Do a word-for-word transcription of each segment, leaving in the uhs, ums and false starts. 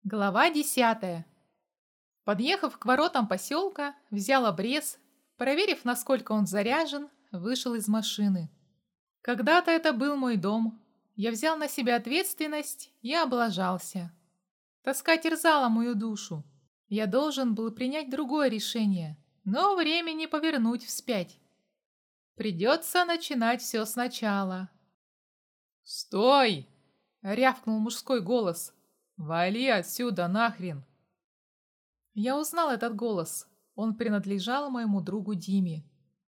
Глава десятая. Подъехав к воротам поселка, взял обрез, проверив, насколько он заряжен, вышел из машины. Когда-то это был мой дом. Я взял на себя ответственность и облажался. Тоска терзала мою душу. Я должен был принять другое решение, но времени повернуть вспять. Придется начинать все сначала. «Стой!» — рявкнул мужской голос. «Вали отсюда нахрен!» Я узнал этот голос. Он принадлежал моему другу Диме.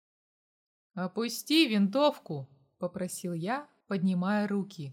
«Опусти винтовку!» — попросил я, поднимая руки.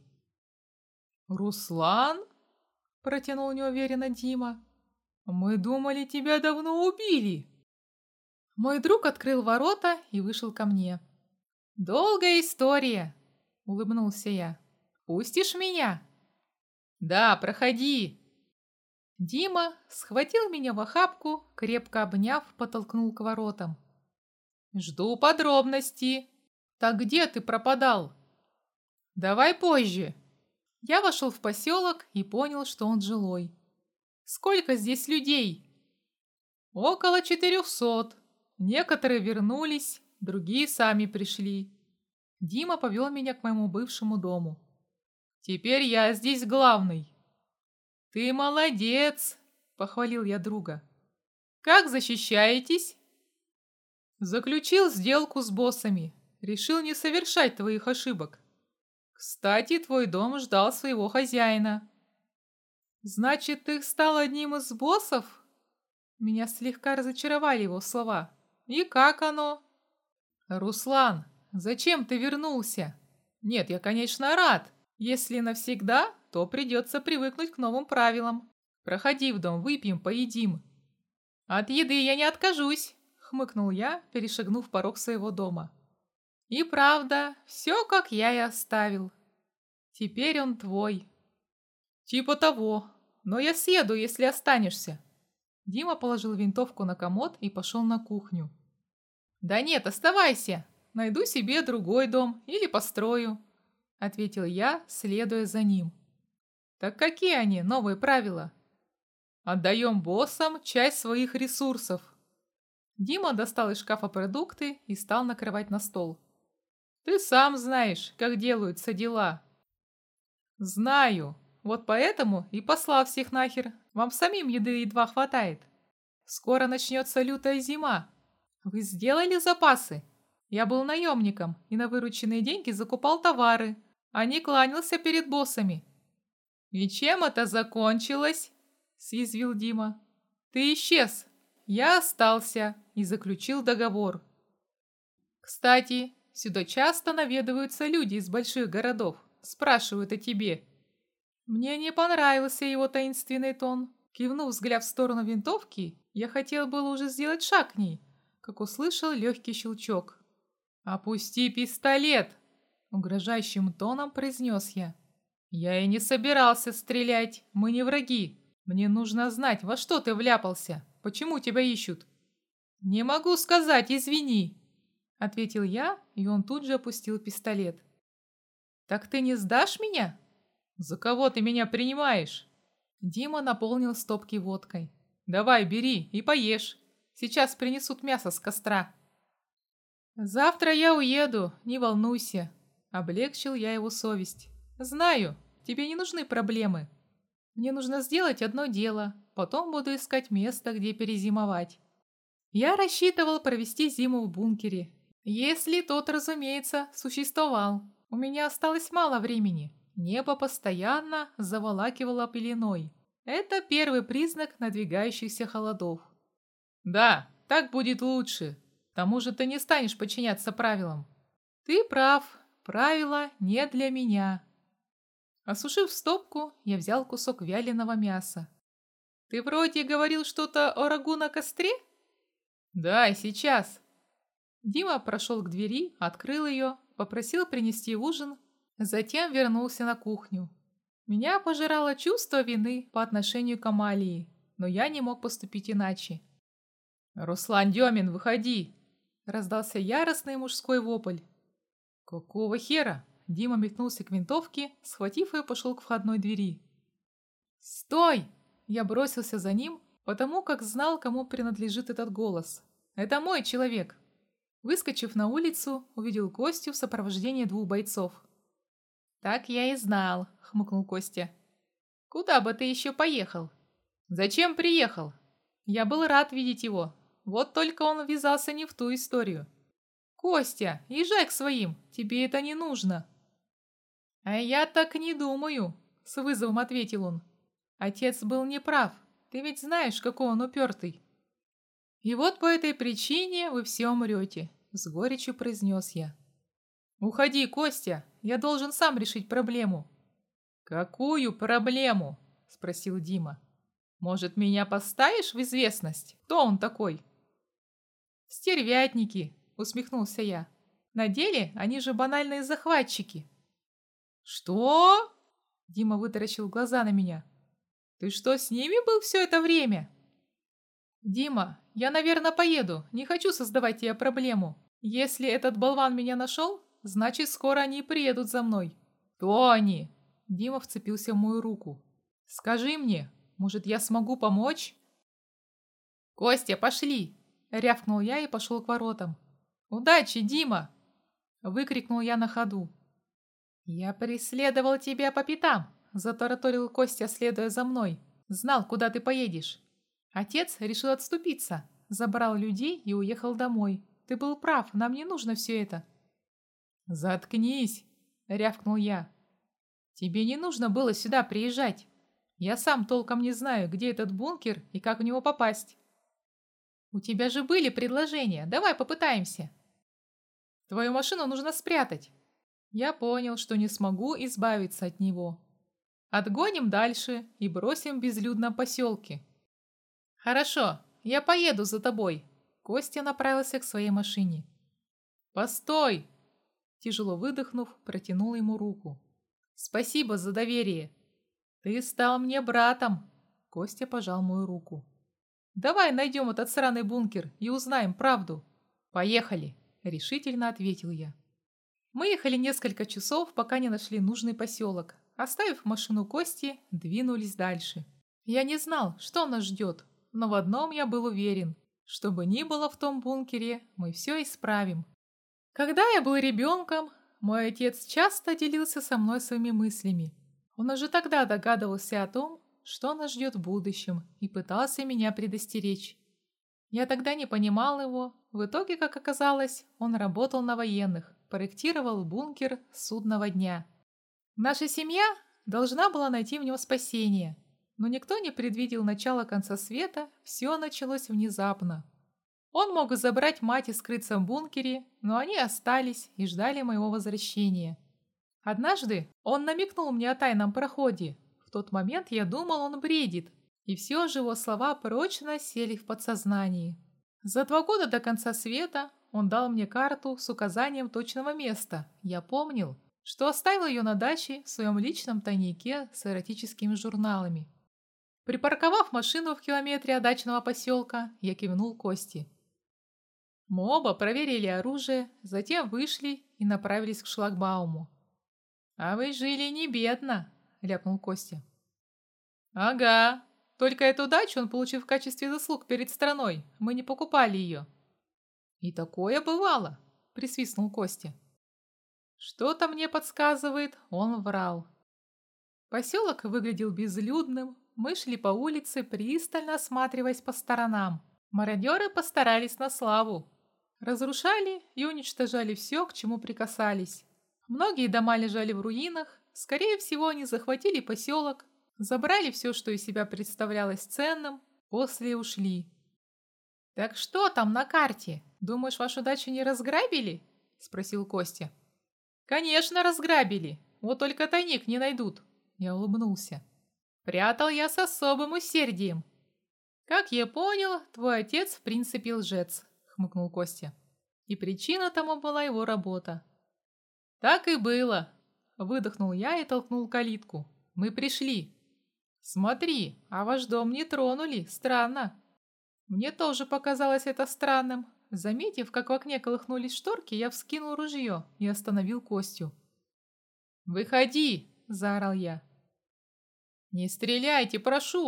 «Руслан?» — протянул неуверенно Дима. «Мы думали, тебя давно убили!» Мой друг открыл ворота и вышел ко мне. «Долгая история!» — улыбнулся я. «Пустишь меня?» «Да, проходи!» Дима схватил меня в охапку, крепко обняв, подтолкнул к воротам. «Жду подробностей. Так где ты пропадал?» «Давай позже». Я вошел в поселок и понял, что он жилой. «Сколько здесь людей?» «Около четырехсот. Некоторые вернулись, другие сами пришли». Дима повел меня к моему бывшему дому. «Теперь я здесь главный». «Ты молодец!» — похвалил я друга. «Как защищаетесь?» «Заключил сделку с боссами. Решил не совершать твоих ошибок. Кстати, твой дом ждал своего хозяина». «Значит, ты стал одним из боссов?» Меня слегка разочаровали его слова. «И как оно?» «Руслан, зачем ты вернулся?» «Нет, я, конечно, рад. Если навсегда, то придется привыкнуть к новым правилам. Проходи в дом, выпьем, поедим». «От еды я не откажусь», — хмыкнул я, перешагнув порог своего дома. «И правда, все, как я и оставил. Теперь он твой». «Типа того, но я съеду, если останешься». Дима положил винтовку на комод и пошел на кухню. «Да нет, оставайся. Найду себе другой дом или построю», — ответил я, следуя за ним. «Так какие они, новые правила?» «Отдаем боссам часть своих ресурсов». Дима достал из шкафа продукты и стал накрывать на стол. «Ты сам знаешь, как делаются дела». «Знаю. Вот поэтому и послал всех нахер. Вам самим еды едва хватает. Скоро начнется лютая зима. Вы сделали запасы?» Я был наемником и на вырученные деньги закупал товары, а не кланялся перед боссами. «И чем это закончилось?» — съязвил Дима. «Ты исчез. Я остался и заключил договор. Кстати, сюда часто наведываются люди из больших городов, спрашивают о тебе». Мне не понравился его таинственный тон. Кивнув взгляд в сторону винтовки, я хотел было уже сделать шаг к ней, как услышал легкий щелчок. «Опусти пистолет!» — угрожающим тоном произнес я. «Я и не собирался стрелять, мы не враги. Мне нужно знать, во что ты вляпался, почему тебя ищут». «Не могу сказать, извини», — ответил я, и он тут же опустил пистолет. «Так ты не сдашь меня?» «За кого ты меня принимаешь?» Дима наполнил стопки водкой. «Давай, бери и поешь. Сейчас принесут мясо с костра». «Завтра я уеду, не волнуйся», — облегчил я его совесть. «Знаю, тебе не нужны проблемы. Мне нужно сделать одно дело, потом буду искать место, где перезимовать». Я рассчитывал провести зиму в бункере, если тот, разумеется, существовал. У меня осталось мало времени. Небо постоянно заволакивало пеленой. Это первый признак надвигающихся холодов. «Да, так будет лучше. К тому же ты не станешь подчиняться правилам». «Ты прав, правила не для меня». Осушив стопку, я взял кусок вяленого мяса. «Ты вроде говорил что-то о рагу на костре?» «Да, сейчас». Дима прошел к двери, открыл ее, попросил принести ужин, затем вернулся на кухню. Меня пожирало чувство вины по отношению к Амалии, но я не мог поступить иначе. «Руслан Демин, выходи!» — раздался яростный мужской вопль. «Какого хера?» — Дима метнулся к винтовке, схватив ее, пошел к входной двери. «Стой!» Я бросился за ним, потому как знал, кому принадлежит этот голос. Это мой человек. Выскочив на улицу, увидел Костю в сопровождении двух бойцов. «Так я и знал», — хмыкнул Костя. «Куда бы ты еще поехал?» «Зачем приехал?» Я был рад видеть его. Вот только он ввязался не в ту историю. «Костя, езжай к своим, тебе это не нужно». «А я так не думаю», — с вызовом ответил он. «Отец был неправ, ты ведь знаешь, какой он упертый». «И вот по этой причине вы все умрете», — с горечью произнес я. «Уходи, Костя, я должен сам решить проблему». «Какую проблему?» — спросил Дима. «Может, меня поставишь в известность? Кто он такой?» «Стервятники», — усмехнулся я. «На деле они же банальные захватчики». «Что?» — Дима вытаращил глаза на меня. «Ты что, с ними был все это время?» «Дима, я, наверное, поеду. Не хочу создавать тебе проблему. Если этот болван меня нашел, значит, скоро они приедут за мной». «Кто они?» Дима вцепился в мою руку. «Скажи мне, может, я смогу помочь?» «Костя, пошли!» — рявкнул я и пошел к воротам. «Удачи, Дима!» — выкрикнул я на ходу. «Я преследовал тебя по пятам!» — затараторил Костя, следуя за мной. «Знал, куда ты поедешь. Отец решил отступиться, забрал людей и уехал домой. Ты был прав, нам не нужно все это». «Заткнись!» — рявкнул я. «Тебе не нужно было сюда приезжать. Я сам толком не знаю, где этот бункер и как в него попасть». «У тебя же были предложения, давай попытаемся». «Твою машину нужно спрятать». Я понял, что не смогу избавиться от него. «Отгоним дальше и бросим в безлюдном поселке». «Хорошо, я поеду за тобой». Костя направился к своей машине. «Постой!» Тяжело выдохнув, протянул ему руку. «Спасибо за доверие. Ты стал мне братом». Костя пожал мою руку. «Давай найдем этот сраный бункер и узнаем правду». «Поехали», — решительно ответил я. Мы ехали несколько часов, пока не нашли нужный поселок. Оставив машину Кости, двинулись дальше. Я не знал, что нас ждет, но в одном я был уверен. Что бы ни было в том бункере, мы все исправим. Когда я был ребенком, мой отец часто делился со мной своими мыслями. Он уже тогда догадывался о том, что нас ждет в будущем, и пытался меня предостеречь. Я тогда не понимал его. В итоге, как оказалось, он работал на военных, проектировал бункер судного дня. Наша семья должна была найти в нем спасение, но никто не предвидел начала конца света, все началось внезапно. Он мог забрать мать и скрыться в бункере, но они остались и ждали моего возвращения. Однажды он намекнул мне о тайном проходе. В тот момент я думал, он бредит, и все же его слова прочно сели в подсознании. За два года до конца света он дал мне карту с указанием точного места. Я помнил, что оставил ее на даче в своем личном тайнике с эротическими журналами. Припарковав машину в километре от дачного поселка, я кивнул Кости. Мы оба проверили оружие, затем вышли и направились к шлагбауму. «А вы жили не бедно», — ляпнул Костя. «Ага, только эту дачу он получил в качестве заслуг перед страной, мы не покупали ее». «И такое бывало», — присвистнул Костя. Что-то мне подсказывает, он врал. Поселок выглядел безлюдным, мы шли по улице, пристально осматриваясь по сторонам. Мародеры постарались на славу. Разрушали и уничтожали все, к чему прикасались. Многие дома лежали в руинах, скорее всего, они захватили поселок, забрали все, что из себя представлялось ценным, после ушли. «Так что там на карте? Думаешь, вашу дачу не разграбили?» – спросил Костя. «Конечно, разграбили, вот только тайник не найдут», – я улыбнулся. «Прятал я с особым усердием». «Как я понял, твой отец в принципе лжец», — хмыкнул Костя. «И причина тому была его работа». «Так и было», — выдохнул я и толкнул калитку. «Мы пришли». «Смотри, а ваш дом не тронули, странно». Мне тоже показалось это странным. Заметив, как в окне колыхнулись шторки, я вскинул ружье и остановил Костю. «Выходи!» — заорал я. «Не стреляйте, прошу!» —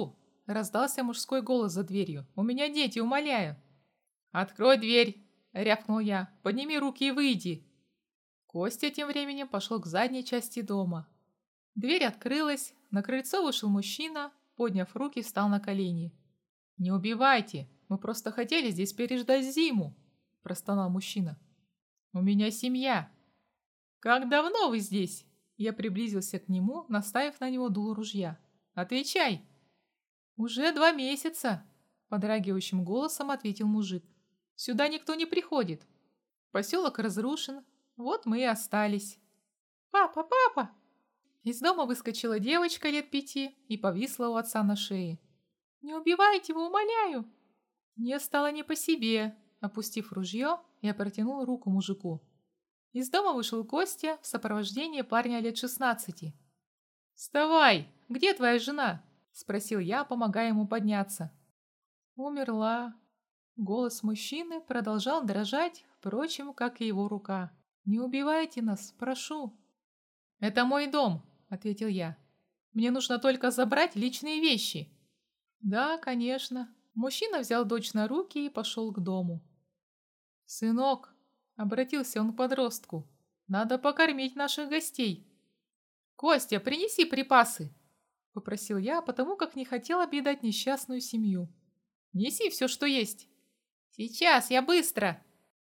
Раздался мужской голос за дверью. «У меня дети, умоляю!» «Открой дверь!» — рявкнул я. «Подними руки и выйди!» Костя тем временем пошел к задней части дома. Дверь открылась, на крыльцо вышел мужчина, подняв руки, встал на колени. «Не убивайте, мы просто хотели здесь переждать зиму!» — простонал мужчина. «У меня семья!» «Как давно вы здесь?» Я приблизился к нему, наставив на него дуло ружья. «Отвечай!» «Уже два месяца!» — подрагивающим голосом ответил мужик. «Сюда никто не приходит. Поселок разрушен, вот мы и остались». «Папа, папа!» Из дома выскочила девочка лет пяти и повисла у отца на шее. «Не убивайте его, умоляю!» Мне стало не по себе. Опустив ружье, я протянул руку мужику. Из дома вышел Костя в сопровождении парня лет шестнадцати. «Вставай! Где твоя жена?» — спросил я, помогая ему подняться. «Умерла». Голос мужчины продолжал дрожать, впрочем, как и его рука. «Не убивайте нас, прошу». «Это мой дом», — ответил я. «Мне нужно только забрать личные вещи». «Да, конечно». Мужчина взял дочь на руки и пошел к дому. «Сынок», — обратился он к подростку, — «надо покормить наших гостей». «Костя, принеси припасы», — попросил я, потому как не хотел обидать несчастную семью. «Неси все, что есть». «Сейчас, я быстро».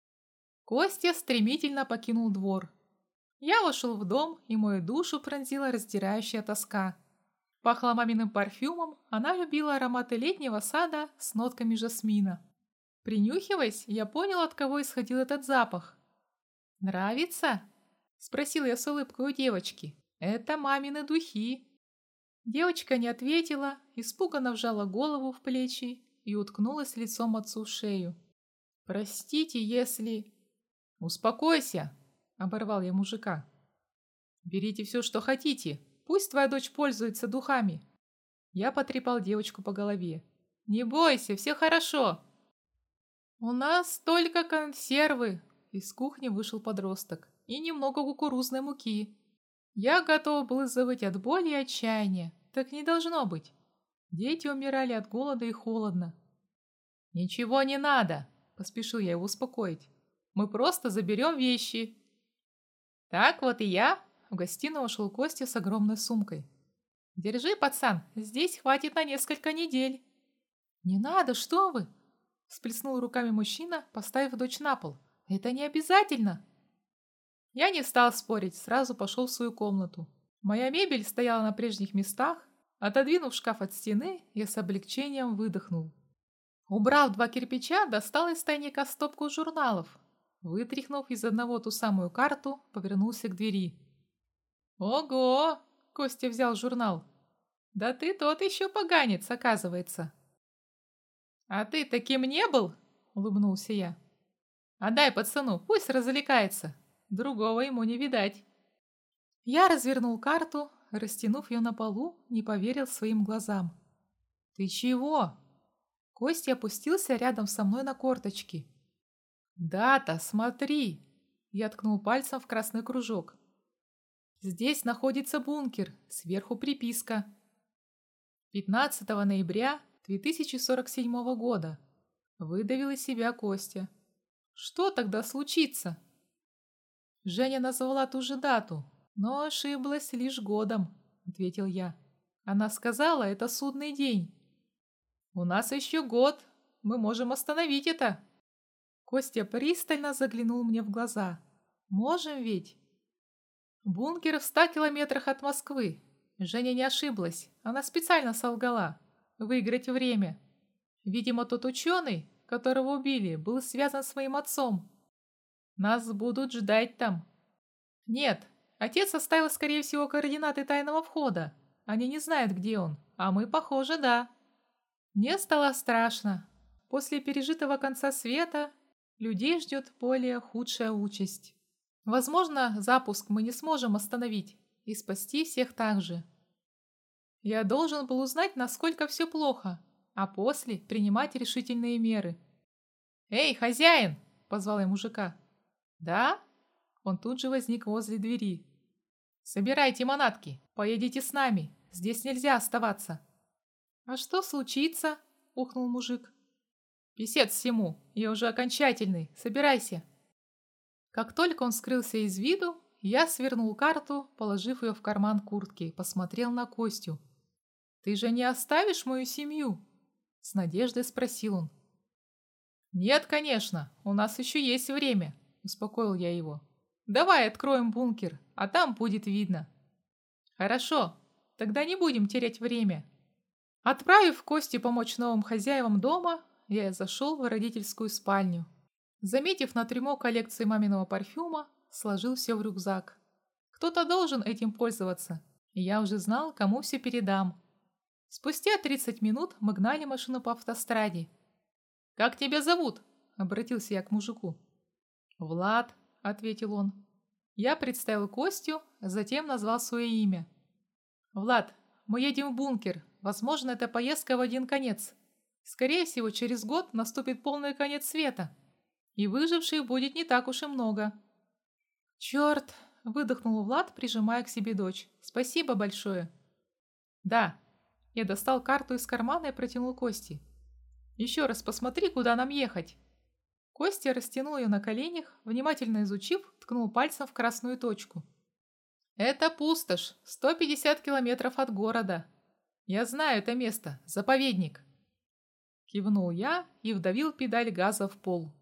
Костя стремительно покинул двор. Я вошел в дом, и мою душу пронзила раздирающая тоска. Пахло маминым парфюмом, она любила ароматы летнего сада с нотками жасмина. Принюхиваясь, я понял, от кого исходил этот запах. «Нравится?» — спросил я с улыбкой у девочки. «Это мамины духи». Девочка не ответила, испуганно вжала голову в плечи и уткнулась лицом отцу в шею. «Простите, если...» «Успокойся!» — оборвал я мужика. «Берите все, что хотите. Пусть твоя дочь пользуется духами». Я потрепал девочку по голове. «Не бойся, все хорошо». «У нас только консервы!» Из кухни вышел подросток. «И немного кукурузной муки». Я готов был завыть от боли и отчаяния. Так не должно быть. Дети умирали от голода и холодно. «Ничего не надо!» — поспешил я его успокоить. «Мы просто заберем вещи». «Так вот и я!» — в гостиную ушел Костя с огромной сумкой. «Держи, пацан, здесь хватит на несколько недель». «Не надо, что вы!» — всплеснул руками мужчина, поставив дочь на пол. «Это не обязательно!» Я не стал спорить, сразу пошел в свою комнату. Моя мебель стояла на прежних местах. Отодвинув шкаф от стены, я с облегчением выдохнул. Убрав два кирпича, достал из тайника стопку журналов. Вытряхнув из одного ту самую карту, повернулся к двери. «Ого!» — Костя взял журнал. «Да ты тот еще поганец, оказывается». «А ты таким не был?» — улыбнулся я. «Отдай пацану, пусть развлекается. Другого ему не видать». Я развернул карту, растянув ее на полу, не поверил своим глазам. «Ты чего?» Костя опустился рядом со мной на корточки. «Дата, смотри!» Я ткнул пальцем в красный кружок. «Здесь находится бункер, сверху приписка. пятнадцатого ноября две тысячи сорок седьмого года. Выдавил из себя Костя. Что тогда случится?» Женя назвала ту же дату, но ошиблась лишь годом, ответил я. Она сказала, это судный день. У нас еще год, мы можем остановить это. Костя пристально заглянул мне в глаза. Можем ведь? Бункер в ста километрах от Москвы. Женя не ошиблась, она специально солгала. Выиграть время. Видимо, тот ученый, которого убили, был связан с моим отцом. Нас будут ждать там. Нет, отец оставил, скорее всего, координаты тайного входа. Они не знают, где он, а мы, похоже, да. Мне стало страшно. После пережитого конца света людей ждет более худшая участь. Возможно, запуск мы не сможем остановить и спасти всех так же. Я должен был узнать, насколько все плохо, а после принимать решительные меры. «Эй, хозяин!» — позвал я мужика. «Да?» Он тут же возник возле двери. «Собирайте манатки, поедете с нами, здесь нельзя оставаться». «А что случится?» — ухнул мужик. «Писец всему, я уже окончательный, собирайся». Как только он скрылся из виду, я свернул карту, положив ее в карман куртки, и посмотрел на Костю. «Ты же не оставишь мою семью?» — с надеждой спросил он. «Нет, конечно, у нас еще есть время», — успокоил я его. «Давай откроем бункер, а там будет видно». «Хорошо, тогда не будем терять время». Отправив Костю помочь новым хозяевам дома, я зашел в родительскую спальню. Заметив на трюмо коллекции маминого парфюма, сложил все в рюкзак. Кто-то должен этим пользоваться, и я уже знал, кому все передам. Спустя тридцать минут мы гнали машину по автостраде. «Как тебя зовут?» — обратился я к мужику. «Влад», — ответил он. Я представил Костю, затем назвал свое имя. «Влад, мы едем в бункер. Возможно, это поездка в один конец. Скорее всего, через год наступит полный конец света, и выживших будет не так уж и много». «Черт!» — выдохнул Влад, прижимая к себе дочь. «Спасибо большое». «Да». Я достал карту из кармана и протянул Косте. «Еще раз посмотри, куда нам ехать». Костя растянул ее на коленях, внимательно изучив, ткнул пальцем в красную точку. «Это пустошь, сто пятьдесят километров от города. Я знаю это место, заповедник». Кивнул я и вдавил педаль газа в пол.